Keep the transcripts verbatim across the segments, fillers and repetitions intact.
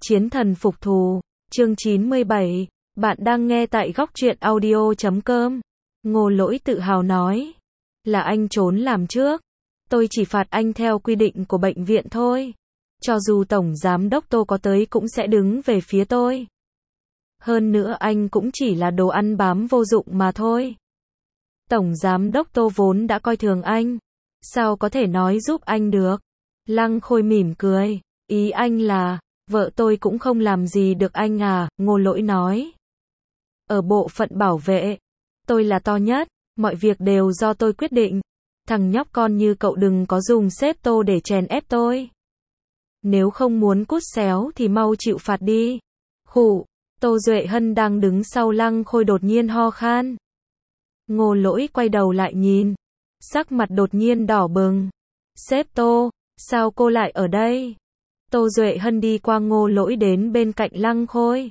Chiến thần phục thù, chương chín mươi bảy, bạn đang nghe tại góc truyện audio chấm com. Ngô Lỗi tự hào nói, là anh trốn làm trước, tôi chỉ phạt anh theo quy định của bệnh viện thôi. Cho dù Tổng Giám đốc Tô có tới cũng sẽ đứng về phía tôi. Hơn nữa anh cũng chỉ là đồ ăn bám vô dụng mà thôi. Tổng Giám đốc Tô vốn đã coi thường anh, sao có thể nói giúp anh được? Lăng Khôi mỉm cười, ý anh là, vợ tôi cũng không làm gì được anh à, Ngô Lỗi nói. Ở bộ phận bảo vệ, tôi là to nhất, mọi việc đều do tôi quyết định. Thằng nhóc con như cậu đừng có dùng sếp Tô để chèn ép tôi. Nếu không muốn cút xéo thì mau chịu phạt đi. Khụ, Tô Duệ Hân đang đứng sau Lăng Khôi đột nhiên ho khan. Ngô Lỗi quay đầu lại nhìn, sắc mặt đột nhiên đỏ bừng. Sếp Tô, sao cô lại ở đây? Tô Duệ Hân đi qua Ngô Lỗi đến bên cạnh Lăng Khôi.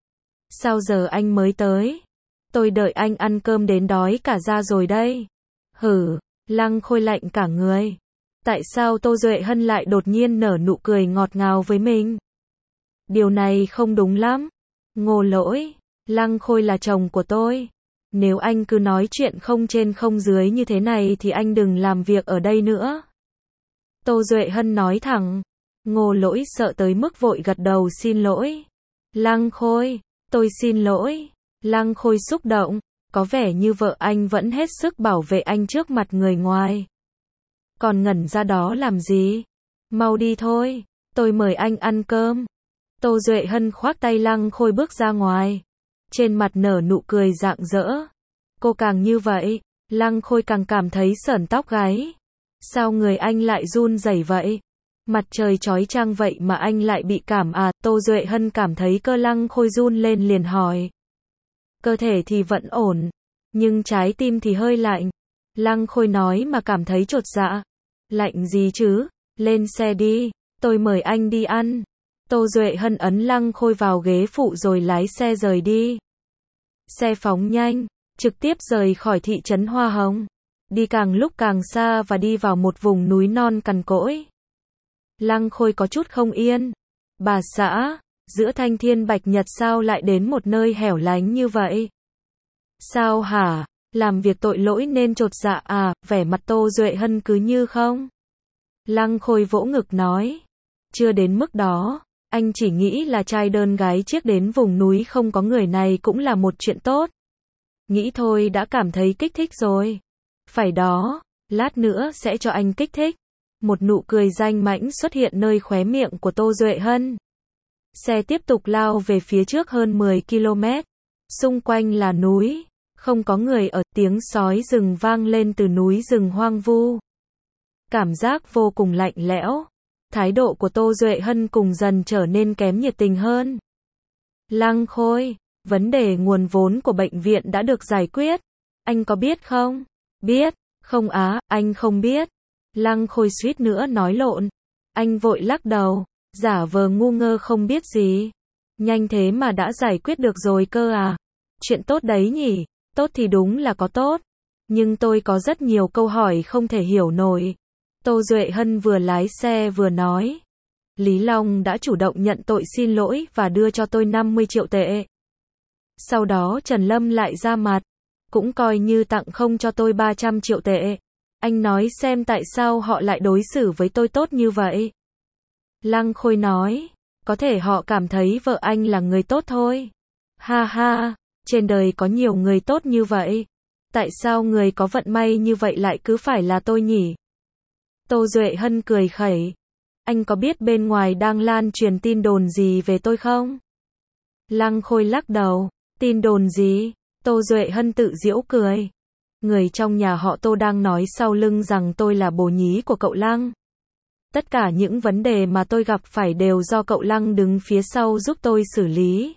Sao giờ anh mới tới? Tôi đợi anh ăn cơm đến đói cả da rồi đây. Hử, Lăng Khôi lạnh cả người. Tại sao Tô Duệ Hân lại đột nhiên nở nụ cười ngọt ngào với mình? Điều này không đúng lắm. Ngô Lỗi, Lăng Khôi là chồng của tôi. Nếu anh cứ nói chuyện không trên không dưới như thế này thì anh đừng làm việc ở đây nữa. Tô Duệ Hân nói thẳng. Ngô Lỗi sợ tới mức vội gật đầu xin lỗi. Lăng Khôi, tôi xin lỗi. Lăng Khôi xúc động, có vẻ như vợ anh vẫn hết sức bảo vệ anh trước mặt người ngoài. Còn ngẩn ra đó làm gì? Mau đi thôi, tôi mời anh ăn cơm. Tô Duệ Hân khoác tay Lăng Khôi bước ra ngoài. Trên mặt nở nụ cười rạng rỡ. Cô càng như vậy, Lăng Khôi càng cảm thấy sởn tóc gáy. Sao người anh lại run rẩy vậy? Mặt trời chói chang vậy mà anh lại bị cảm à? Tô Duệ Hân cảm thấy cơ Lăng Khôi run lên liền hỏi. Cơ thể thì vẫn ổn, nhưng trái tim thì hơi lạnh. Lăng Khôi nói mà cảm thấy chột dạ. Lạnh gì chứ? Lên xe đi, tôi mời anh đi ăn. Tô Duệ Hân ấn Lăng Khôi vào ghế phụ rồi lái xe rời đi. Xe phóng nhanh, trực tiếp rời khỏi thị trấn Hoa Hồng. Đi càng lúc càng xa và đi vào một vùng núi non cằn cỗi. Lăng Khôi có chút không yên. Bà xã, giữa thanh thiên bạch nhật sao lại đến một nơi hẻo lánh như vậy? Sao hả? Làm việc tội lỗi nên chột dạ à? Vẻ mặt Tô Duệ Hân cứ như không. Lăng Khôi vỗ ngực nói. Chưa đến mức đó, anh chỉ nghĩ là trai đơn gái chiếc đến vùng núi không có người này cũng là một chuyện tốt. Nghĩ thôi đã cảm thấy kích thích rồi. Phải đó, lát nữa sẽ cho anh kích thích. Một nụ cười danh mãnh xuất hiện nơi khóe miệng của Tô Duệ Hân. Xe tiếp tục lao về phía trước hơn mười ki lô mét. Xung quanh là núi, không có người ở, tiếng sói rừng vang lên từ núi rừng hoang vu. Cảm giác vô cùng lạnh lẽo. Thái độ của Tô Duệ Hân cùng dần trở nên kém nhiệt tình hơn. Lăng Khôi, vấn đề nguồn vốn của bệnh viện đã được giải quyết. Anh có biết không? Biết, không á, anh không biết. Lăng Khôi suýt nữa nói lộn. Anh vội lắc đầu, giả vờ ngu ngơ không biết gì. Nhanh thế mà đã giải quyết được rồi cơ à? Chuyện tốt đấy nhỉ? Tốt thì đúng là có tốt. Nhưng tôi có rất nhiều câu hỏi không thể hiểu nổi. Tô Duệ Hân vừa lái xe vừa nói. Lý Long đã chủ động nhận tội xin lỗi và đưa cho tôi năm mươi triệu tệ. Sau đó Trần Lâm lại ra mặt, cũng coi như tặng không cho tôi ba trăm triệu tệ. Anh nói xem tại sao họ lại đối xử với tôi tốt như vậy? Lăng Khôi nói, có thể họ cảm thấy vợ anh là người tốt thôi. Ha ha, trên đời có nhiều người tốt như vậy. Tại sao người có vận may như vậy lại cứ phải là tôi nhỉ? Tô Duệ Hân cười khẩy. Anh có biết bên ngoài đang lan truyền tin đồn gì về tôi không? Lăng Khôi lắc đầu. Tin đồn gì? Tô Duệ Hân tự giễu cười. Người trong nhà họ Tô đang nói sau lưng rằng tôi là bồ nhí của cậu Lăng. Tất cả những vấn đề mà tôi gặp phải đều do cậu Lăng đứng phía sau giúp tôi xử lý.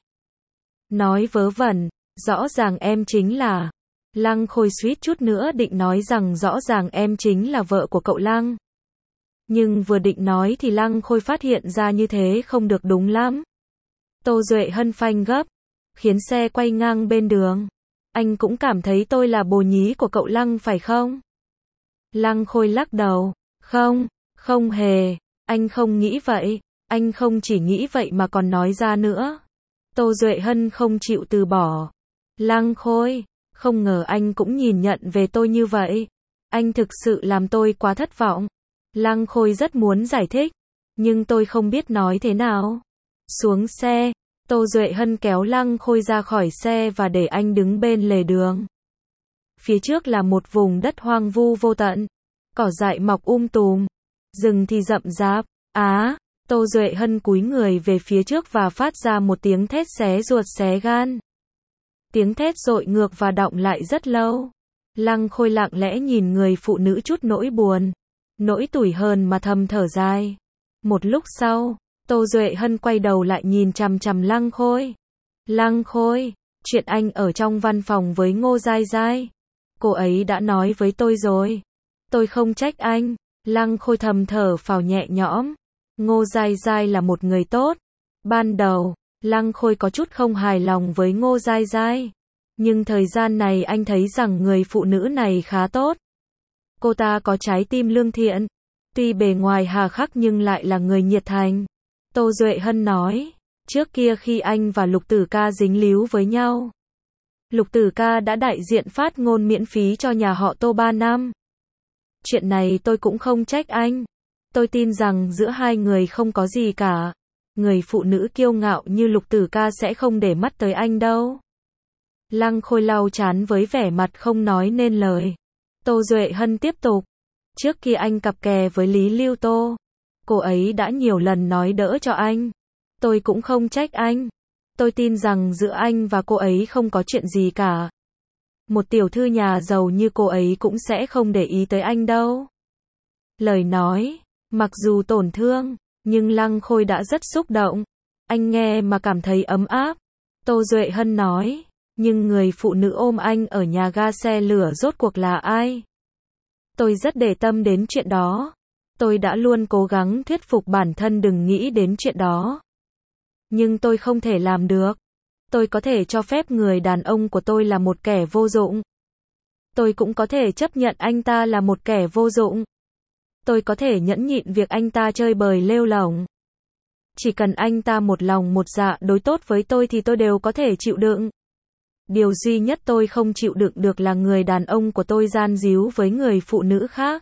Nói vớ vẩn, rõ ràng em chính là... Lăng Khôi suýt chút nữa định nói rằng rõ ràng em chính là vợ của cậu Lăng. Nhưng vừa định nói thì Lăng Khôi phát hiện ra như thế không được đúng lắm. Tô Duệ Hân phanh gấp, khiến xe quay ngang bên đường. Anh cũng cảm thấy tôi là bồ nhí của cậu Lăng phải không? Lăng Khôi lắc đầu. Không, không hề. Anh không nghĩ vậy. Anh không chỉ nghĩ vậy mà còn nói ra nữa. Tô Duệ Hân không chịu từ bỏ. Lăng Khôi, không ngờ anh cũng nhìn nhận về tôi như vậy. Anh thực sự làm tôi quá thất vọng. Lăng Khôi rất muốn giải thích, nhưng tôi không biết nói thế nào. Xuống xe, Tô Duệ Hân kéo Lăng Khôi ra khỏi xe và để anh đứng bên lề đường. Phía trước là một vùng đất hoang vu vô tận. Cỏ dại mọc um tùm. Rừng thì rậm rạp. Á, Tô Duệ Hân cúi người về phía trước và phát ra một tiếng thét xé ruột xé gan. Tiếng thét dội ngược và đọng lại rất lâu. Lăng Khôi lặng lẽ nhìn người phụ nữ chút nỗi buồn, nỗi tủi hờn mà thầm thở dài. Một lúc sau, Tô Duệ Hân quay đầu lại nhìn chằm chằm Lăng Khôi. Lăng Khôi, chuyện anh ở trong văn phòng với Ngô Giai Giai, cô ấy đã nói với tôi rồi. Tôi không trách anh. Lăng Khôi thầm thở phào nhẹ nhõm. Ngô Giai Giai là một người tốt. Ban đầu, Lăng Khôi có chút không hài lòng với Ngô Giai Giai. Nhưng thời gian này anh thấy rằng người phụ nữ này khá tốt. Cô ta có trái tim lương thiện. Tuy bề ngoài hà khắc nhưng lại là người nhiệt thành. Tô Duệ Hân nói, trước kia khi anh và Lục Tử Ca dính líu với nhau, Lục Tử Ca đã đại diện phát ngôn miễn phí cho nhà họ Tô ba năm. Chuyện này tôi cũng không trách anh. Tôi tin rằng giữa hai người không có gì cả. Người phụ nữ kiêu ngạo như Lục Tử Ca sẽ không để mắt tới anh đâu. Lăng Khôi lau trán với vẻ mặt không nói nên lời. Tô Duệ Hân tiếp tục. Trước khi anh cặp kè với Lý Lưu Tô, cô ấy đã nhiều lần nói đỡ cho anh. Tôi cũng không trách anh. Tôi tin rằng giữa anh và cô ấy không có chuyện gì cả. Một tiểu thư nhà giàu như cô ấy cũng sẽ không để ý tới anh đâu. Lời nói, mặc dù tổn thương, nhưng Lăng Khôi đã rất xúc động. Anh nghe mà cảm thấy ấm áp. Tô Duệ Hân nói, nhưng người phụ nữ ôm anh ở nhà ga xe lửa rốt cuộc là ai? Tôi rất để tâm đến chuyện đó. Tôi đã luôn cố gắng thuyết phục bản thân đừng nghĩ đến chuyện đó. Nhưng tôi không thể làm được. Tôi có thể cho phép người đàn ông của tôi là một kẻ vô dụng. Tôi cũng có thể chấp nhận anh ta là một kẻ vô dụng. Tôi có thể nhẫn nhịn việc anh ta chơi bời lêu lổng. Chỉ cần anh ta một lòng một dạ đối tốt với tôi thì tôi đều có thể chịu đựng. Điều duy nhất tôi không chịu đựng được là người đàn ông của tôi gian díu với người phụ nữ khác.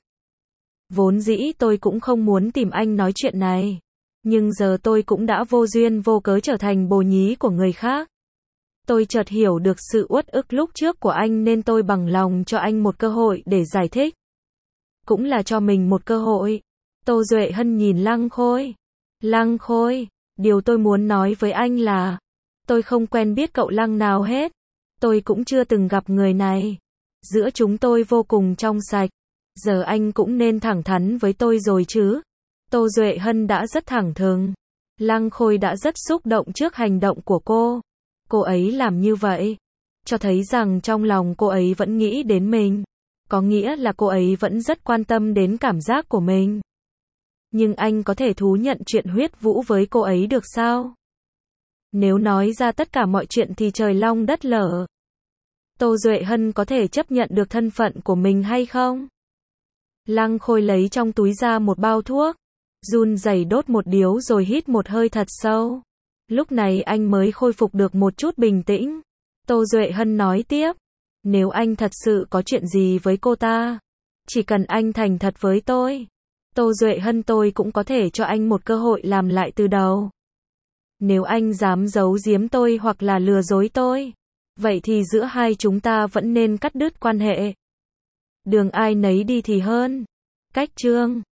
Vốn dĩ tôi cũng không muốn tìm anh nói chuyện này. Nhưng giờ tôi cũng đã vô duyên vô cớ trở thành bồ nhí của người khác. Tôi chợt hiểu được sự uất ức lúc trước của anh nên tôi bằng lòng cho anh một cơ hội để giải thích. Cũng là cho mình một cơ hội. Tô Duệ Hân nhìn Lăng Khôi. Lăng Khôi, điều tôi muốn nói với anh là, tôi không quen biết cậu Lăng nào hết. Tôi cũng chưa từng gặp người này. Giữa chúng tôi vô cùng trong sạch. Giờ anh cũng nên thẳng thắn với tôi rồi chứ. Tô Duệ Hân đã rất thẳng thừng. Lăng Khôi đã rất xúc động trước hành động của cô. Cô ấy làm như vậy, cho thấy rằng trong lòng cô ấy vẫn nghĩ đến mình. Có nghĩa là cô ấy vẫn rất quan tâm đến cảm giác của mình. Nhưng anh có thể thú nhận chuyện huyết vũ với cô ấy được sao? Nếu nói ra tất cả mọi chuyện thì trời long đất lở. Tô Duệ Hân có thể chấp nhận được thân phận của mình hay không? Lăng Khôi lấy trong túi ra một bao thuốc, run rẩy đốt một điếu rồi hít một hơi thật sâu. Lúc này anh mới khôi phục được một chút bình tĩnh. Tô Duệ Hân nói tiếp, nếu anh thật sự có chuyện gì với cô ta, chỉ cần anh thành thật với tôi, Tô Duệ Hân tôi cũng có thể cho anh một cơ hội làm lại từ đầu. Nếu anh dám giấu giếm tôi hoặc là lừa dối tôi, vậy thì giữa hai chúng ta vẫn nên cắt đứt quan hệ. Đường ai nấy đi thì hơn. Cách chương